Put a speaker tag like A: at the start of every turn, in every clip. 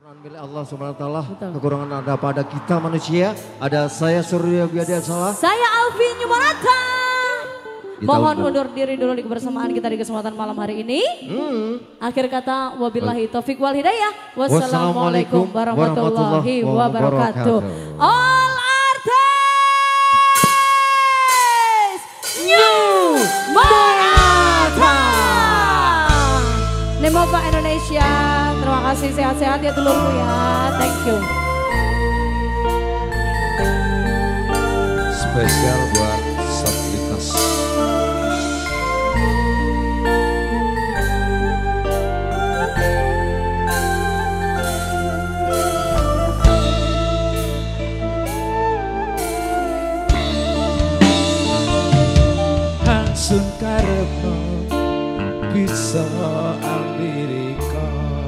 A: Kesempurnaan milik Allah Subhanahu wa taala, kekurangan ada pada kita manusia. Ada saya Surya Biadi Salah.
B: Saya Alfi Nyumarata. Mohon undur diri dulu di kebersamaan kita di kesempatan malam hari ini. Akhir kata wabillahi taufik wal hidayah. Wassalamualaikum warahmatullahi wabarakatuh. All artists Nyumarata. Nemo Pak Indonesia. Terima kasih, sehat-sehat ya telurku ya. Thank you.
C: Spesial buat Saplitas. Hangsun karepno bisa Amerika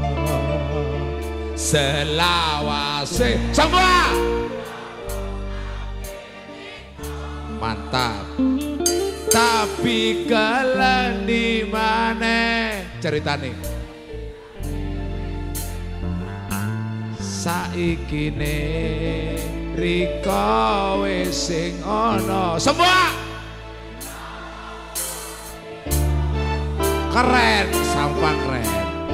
C: selawase semua mantap. Tapi kalian di mana ceritane? Saiki ne Rika wis sing ana semua keren, sampang keren.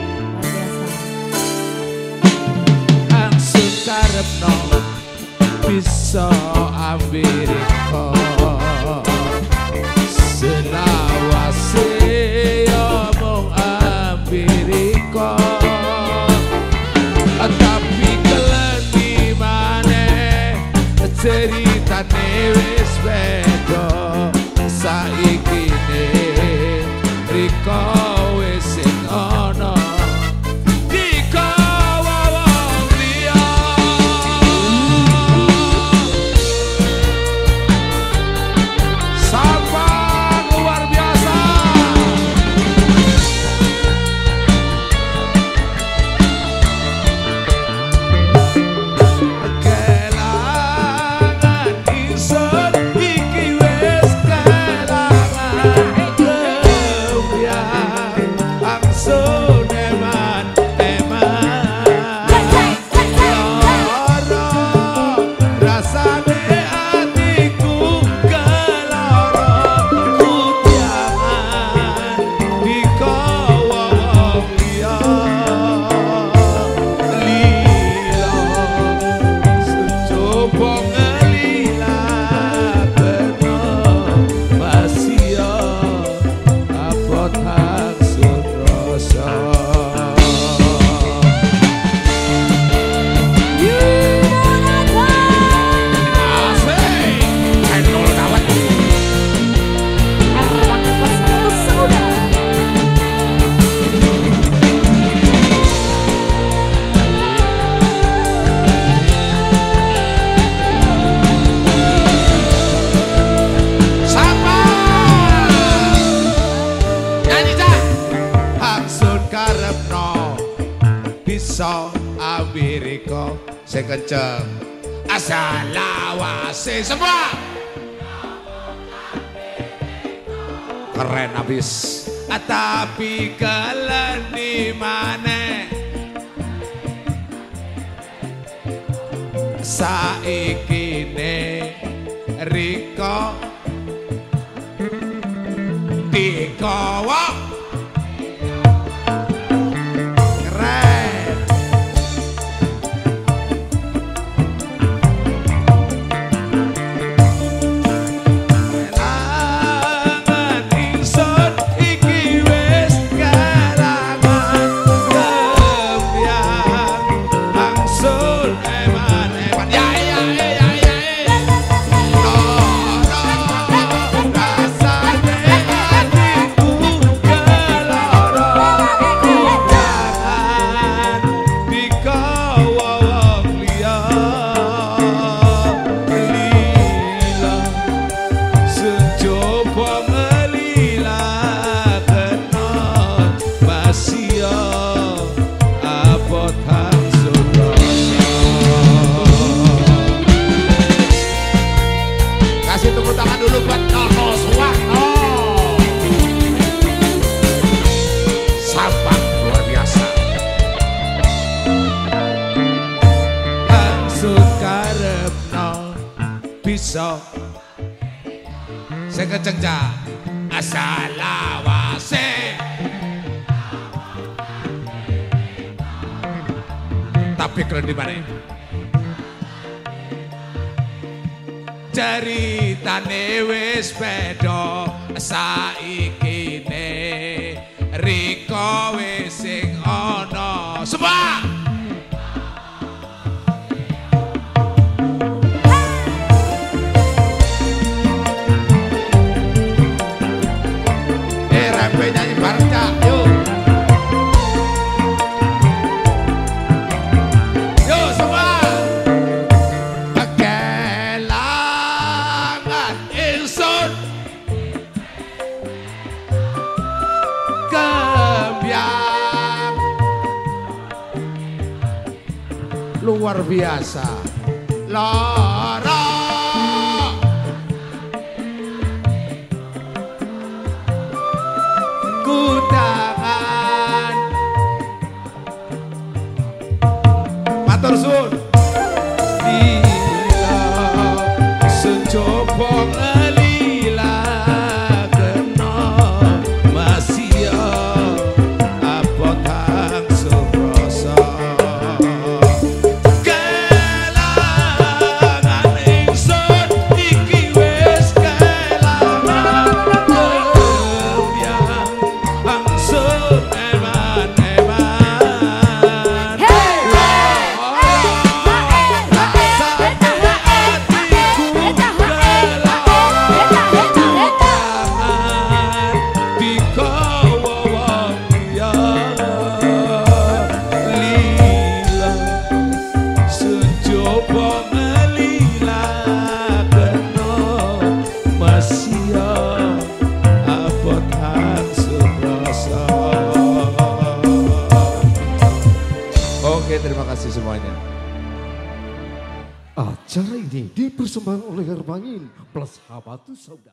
C: Angsun karepno bisa Amerika selawase omong Amerika. Tapi kalian di mana ceritane wis beda. Saiki ne Rika wis sing ana di kawawang liya. Sampang luar biasa. Kelangan ingsun iki wis kelangan angsun eman-eman lara rasane atiku keloro kutiangan di kawawang liya lila secoba ngelila kena masia apot hangsun rasa. Bisa Amerika sing kenceng asalawase semua keren abis. Tapi kalian di mana saiki ne Rika di kawawang iso sing kenceng cah asalawase tapi keren di mana ceritane wis beda saikine Riko wis sing ana semua rempe nyanyi bareng Cak yuk yuk semua kelangan ingsun kembyang luar biasa lara kudangan matur suwun lila sencoba ngelila kena masih apa tang seproso kelangan ingsun iki wis kelangan kembyang langsung eman-eman Oke, terima kasih semuanya.
A: Acara ini dipersembahkan oleh Herbangin plus Habatu Sauda.